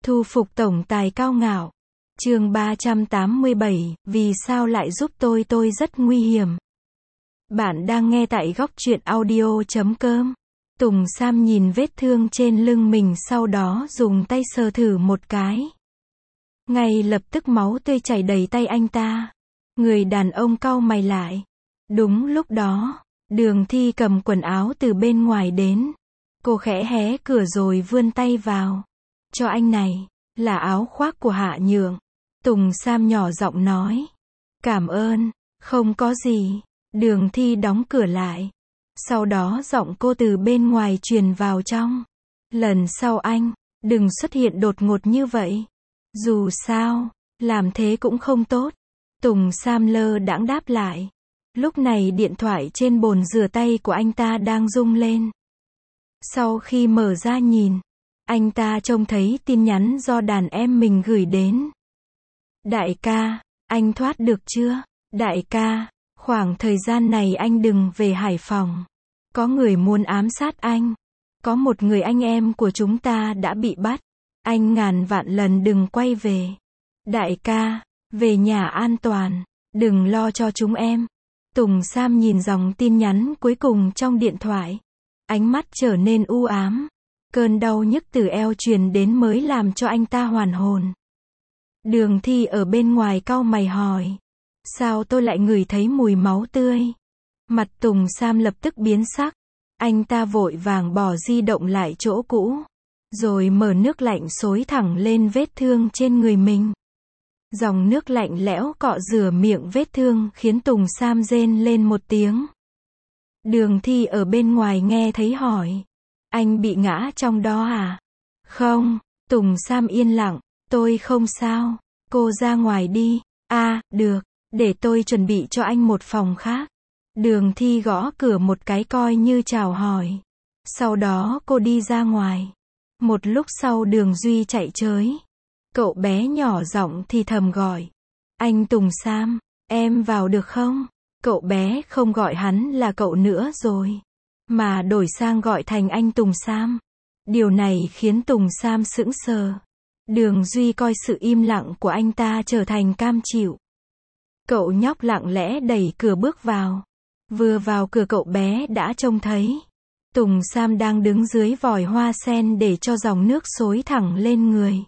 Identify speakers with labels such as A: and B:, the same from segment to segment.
A: Thu phục tổng tài cao ngạo. Chương 387, vì sao lại giúp tôi rất nguy hiểm. Bạn đang nghe tại góc truyện audio.com. Tùng Sam nhìn vết thương trên lưng mình, sau đó dùng tay sờ thử một cái. Ngay lập tức máu tươi chảy đầy tay anh ta. Người đàn ông cau mày lại. Đúng lúc đó, Đường Thi cầm quần áo từ bên ngoài đến. Cô khẽ hé cửa rồi vươn tay vào. Cho anh này, là áo khoác của Hạ Nhượng. Tùng Sam nhỏ giọng nói. Cảm ơn, không có gì. Đường Thi đóng cửa lại. Sau đó giọng cô từ bên ngoài truyền vào trong. Lần sau anh, đừng xuất hiện đột ngột như vậy. Dù sao, làm thế cũng không tốt. Tùng Sam lơ đãng đáp lại. Lúc này điện thoại trên bồn rửa tay của anh ta đang rung lên. Sau khi mở ra nhìn, anh ta trông thấy tin nhắn do đàn em mình gửi đến. Đại ca, anh thoát được chưa? Đại ca, khoảng thời gian này anh đừng về Hải Phòng. Có người muốn ám sát anh. Có một người anh em của chúng ta đã bị bắt. Anh ngàn vạn lần đừng quay về. Đại ca, về nhà an toàn, đừng lo cho chúng em. Tùng Sam nhìn dòng tin nhắn cuối cùng trong điện thoại. Ánh mắt trở nên u ám. Cơn đau nhức từ eo truyền đến mới làm cho anh ta hoàn hồn. Đường Thi ở bên ngoài cau mày hỏi. Sao tôi lại ngửi thấy mùi máu tươi? Mặt Tùng Sam lập tức biến sắc. Anh ta vội vàng bỏ di động lại chỗ cũ. Rồi mở nước lạnh xối thẳng lên vết thương trên người mình. Dòng nước lạnh lẽo cọ rửa miệng vết thương khiến Tùng Sam rên lên một tiếng. Đường Thi ở bên ngoài nghe thấy hỏi. Anh bị ngã trong đó à? Không, Tùng Sam yên lặng. Tôi không sao. Cô ra ngoài đi. Được. Để tôi chuẩn bị cho anh một phòng khác. Đường Thi gõ cửa một cái coi như chào hỏi. Sau đó cô đi ra ngoài. Một lúc sau Đường Duy chạy tới. Cậu bé nhỏ giọng thì thầm gọi. Anh Tùng Sam, em vào được không? Cậu bé không gọi hắn là cậu nữa rồi, mà đổi sang gọi thành anh Tùng Sam. Điều này khiến Tùng Sam sững sờ. Đường Duy coi sự im lặng của anh ta trở thành cam chịu. Cậu nhóc lặng lẽ đẩy cửa bước vào. Vừa vào cửa cậu bé đã trông thấy Tùng Sam đang đứng dưới vòi hoa sen để cho dòng nước xối thẳng lên người.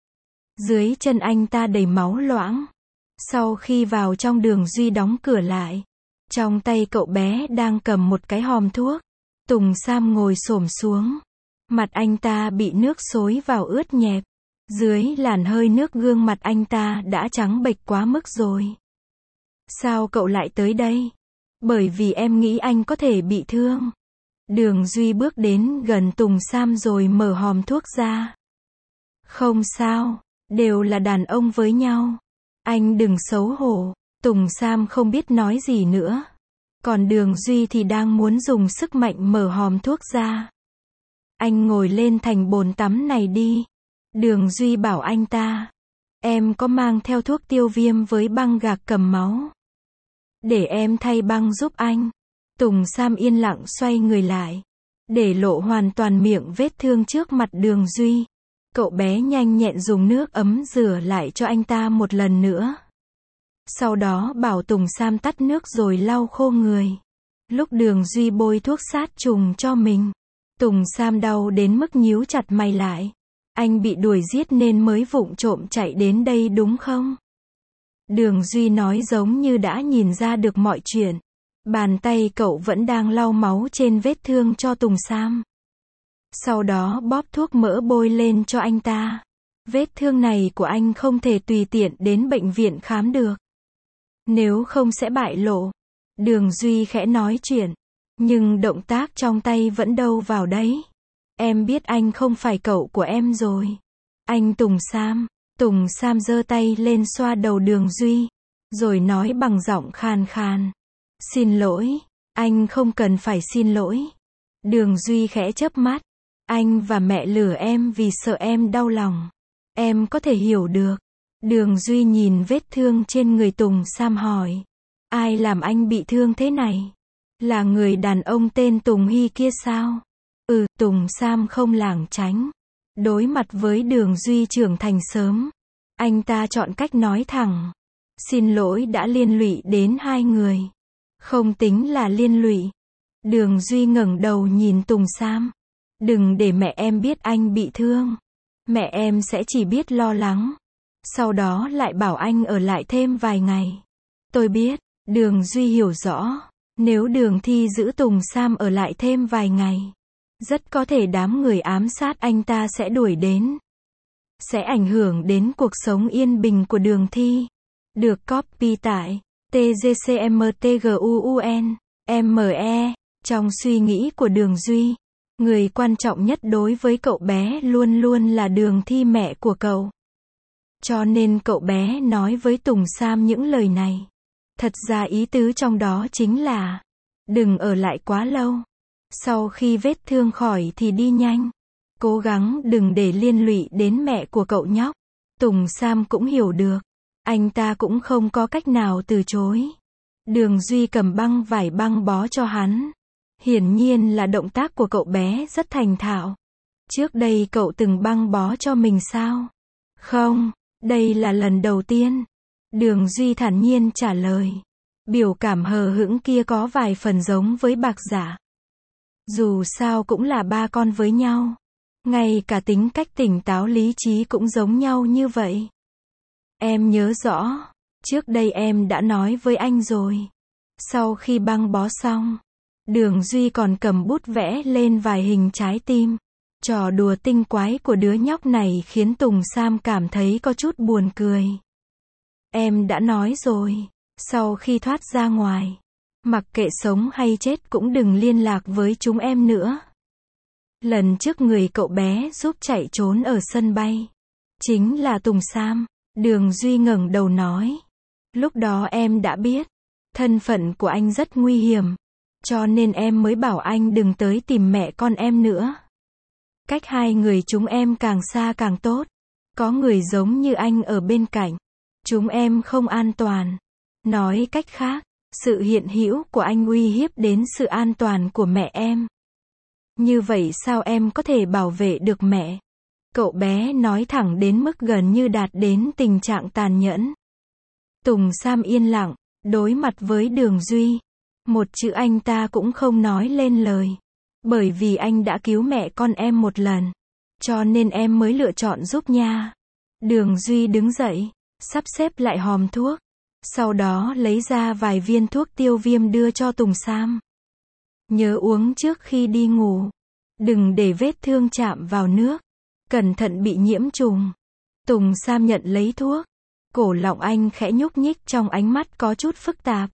A: Dưới chân anh ta đầy máu loãng. Sau khi vào trong, Đường Duy đóng cửa lại. Trong tay cậu bé đang cầm một cái hòm thuốc. Tùng Sam ngồi xổm xuống. Mặt anh ta bị nước xối vào ướt nhẹp. Dưới làn hơi nước gương mặt anh ta đã trắng bệch quá mức rồi. Sao cậu lại tới đây? Bởi vì em nghĩ anh có thể bị thương. Đường Duy bước đến gần Tùng Sam rồi mở hòm thuốc ra. Không sao, đều là đàn ông với nhau. Anh đừng xấu hổ. Tùng Sam không biết nói gì nữa. Còn Đường Duy thì đang muốn dùng sức mạnh mở hòm thuốc ra. Anh ngồi lên thành bồn tắm này đi. Đường Duy bảo anh ta. Em có mang theo thuốc tiêu viêm với băng gạc cầm máu. Để em thay băng giúp anh. Tùng Sam yên lặng xoay người lại. Để lộ hoàn toàn miệng vết thương trước mặt Đường Duy. Cậu bé nhanh nhẹn dùng nước ấm rửa lại cho anh ta một lần nữa. Sau đó bảo Tùng Sam tắt nước rồi lau khô người. Lúc Đường Duy bôi thuốc sát trùng cho mình, Tùng Sam đau đến mức nhíu chặt mày lại. Anh bị đuổi giết nên mới vụng trộm chạy đến đây đúng không? Đường Duy nói giống như đã nhìn ra được mọi chuyện. Bàn tay cậu vẫn đang lau máu trên vết thương cho Tùng Sam. Sau đó bóp thuốc mỡ bôi lên cho anh ta. Vết thương này của anh không thể tùy tiện đến bệnh viện khám được. Nếu không sẽ bại lộ. Đường Duy khẽ nói chuyện. Nhưng động tác trong tay vẫn đâu vào đấy. Em biết anh không phải cậu của em rồi. Anh Tùng Sam. Tùng Sam giơ tay lên xoa đầu Đường Duy. Rồi nói bằng giọng khàn khàn. Xin lỗi. Anh không cần phải xin lỗi. Đường Duy khẽ chớp mắt. Anh và mẹ lừa em vì sợ em đau lòng. Em có thể hiểu được. Đường Duy nhìn vết thương trên người Tùng Sam hỏi. Ai làm anh bị thương thế này? Là người đàn ông tên Tùng Hy kia sao? Tùng Sam không lảng tránh. Đối mặt với Đường Duy trưởng thành sớm, anh ta chọn cách nói thẳng. Xin lỗi đã liên lụy đến hai người. Không tính là liên lụy. Đường Duy ngẩng đầu nhìn Tùng Sam. Đừng để mẹ em biết anh bị thương. Mẹ em sẽ chỉ biết lo lắng. Sau đó lại bảo anh ở lại thêm vài ngày. Tôi biết, Đường Duy hiểu rõ. Nếu Đường Thi giữ Tùng Sam ở lại thêm vài ngày, rất có thể đám người ám sát anh ta sẽ đuổi đến. Sẽ ảnh hưởng đến cuộc sống yên bình của Đường Thi. Được copy tại tgcmtgun.me. Trong suy nghĩ của Đường Duy, người quan trọng nhất đối với cậu bé luôn luôn là Đường Thi, mẹ của cậu. Cho nên cậu bé nói với Tùng Sam những lời này. Thật ra ý tứ trong đó chính là đừng ở lại quá lâu. Sau khi vết thương khỏi thì đi nhanh. Cố gắng đừng để liên lụy đến mẹ của cậu nhóc. Tùng Sam cũng hiểu được. Anh ta cũng không có cách nào từ chối. Đường Duy cầm băng vải băng bó cho hắn. Hiển nhiên là động tác của cậu bé rất thành thạo. Trước đây cậu từng băng bó cho mình sao? Không, đây là lần đầu tiên. Đường Duy thản nhiên trả lời. Biểu cảm hờ hững kia có vài phần giống với Bạc Giả. Dù sao cũng là ba con với nhau. Ngay cả tính cách tỉnh táo lý trí cũng giống nhau như vậy. Em nhớ rõ, trước đây em đã nói với anh rồi. Sau khi băng bó xong, Đường Duy còn cầm bút vẽ lên vài hình trái tim. Trò đùa tinh quái của đứa nhóc này khiến Tùng Sam cảm thấy có chút buồn cười. Em đã nói rồi, sau khi thoát ra ngoài, mặc kệ sống hay chết cũng đừng liên lạc với chúng em nữa. Lần trước người cậu bé giúp chạy trốn ở sân bay chính là Tùng Sam. Đường Duy ngẩng đầu nói. Lúc đó em đã biết, thân phận của anh rất nguy hiểm. Cho nên em mới bảo anh đừng tới tìm mẹ con em nữa. Cách hai người chúng em càng xa càng tốt. Có người giống như anh ở bên cạnh, chúng em không an toàn. Nói cách khác, sự hiện hữu của anh uy hiếp đến sự an toàn của mẹ em. Như vậy sao em có thể bảo vệ được mẹ? Cậu bé nói thẳng đến mức gần như đạt đến tình trạng tàn nhẫn. Tùng Sam yên lặng, đối mặt với Đường Duy. Một chữ anh ta cũng không nói lên lời. Bởi vì anh đã cứu mẹ con em một lần. Cho nên em mới lựa chọn giúp nha. Đường Duy đứng dậy, sắp xếp lại hòm thuốc. Sau đó lấy ra vài viên thuốc tiêu viêm đưa cho Tùng Sam. Nhớ uống trước khi đi ngủ. Đừng để vết thương chạm vào nước. Cẩn thận bị nhiễm trùng. Tùng Sam nhận lấy thuốc. Cổ Lọng Anh khẽ nhúc nhích trong ánh mắt có chút phức tạp.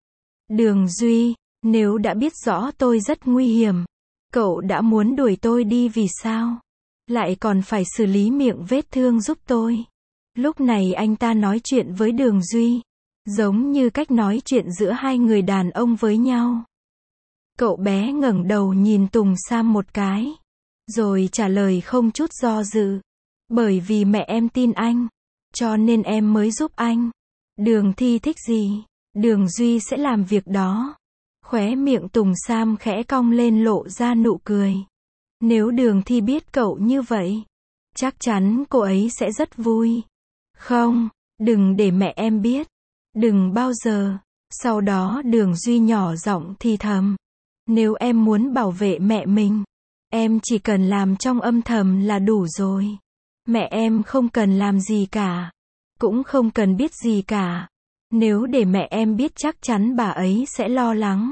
A: Đường Duy, nếu đã biết rõ tôi rất nguy hiểm, cậu đã muốn đuổi tôi đi vì sao? Lại còn phải xử lý miệng vết thương giúp tôi. Lúc này anh ta nói chuyện với Đường Duy, giống như cách nói chuyện giữa hai người đàn ông với nhau. Cậu bé ngẩng đầu nhìn Tùng Sam một cái, rồi trả lời không chút do dự. Bởi vì mẹ em tin anh, cho nên em mới giúp anh. Đường Thi thích gì, Đường Duy sẽ làm việc đó. Khóe miệng Tùng Sam khẽ cong lên lộ ra nụ cười. Nếu Đường Thi biết cậu như vậy, chắc chắn cô ấy sẽ rất vui. Không, đừng để mẹ em biết. Đừng bao giờ. Sau đó Đường Duy nhỏ giọng thì thầm. Nếu em muốn bảo vệ mẹ mình, em chỉ cần làm trong âm thầm là đủ rồi. Mẹ em không cần làm gì cả. Cũng không cần biết gì cả. Nếu để mẹ em biết chắc chắn bà ấy sẽ lo lắng.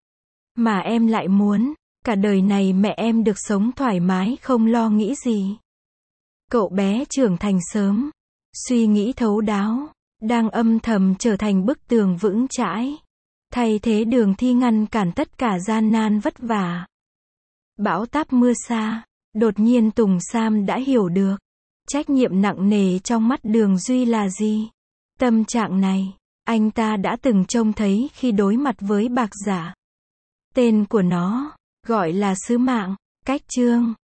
A: Mà em lại muốn, cả đời này mẹ em được sống thoải mái không lo nghĩ gì. Cậu bé trưởng thành sớm, suy nghĩ thấu đáo, đang âm thầm trở thành bức tường vững chãi. Thay thế Đường Thi ngăn cản tất cả gian nan vất vả. Bão táp mưa xa, đột nhiên Tùng Sam đã hiểu được. Trách nhiệm nặng nề trong mắt Đường Duy là gì? Tâm trạng này, anh ta đã từng trông thấy khi đối mặt với Bạc Giả. Tên của nó, gọi là sứ mạng, cách chương.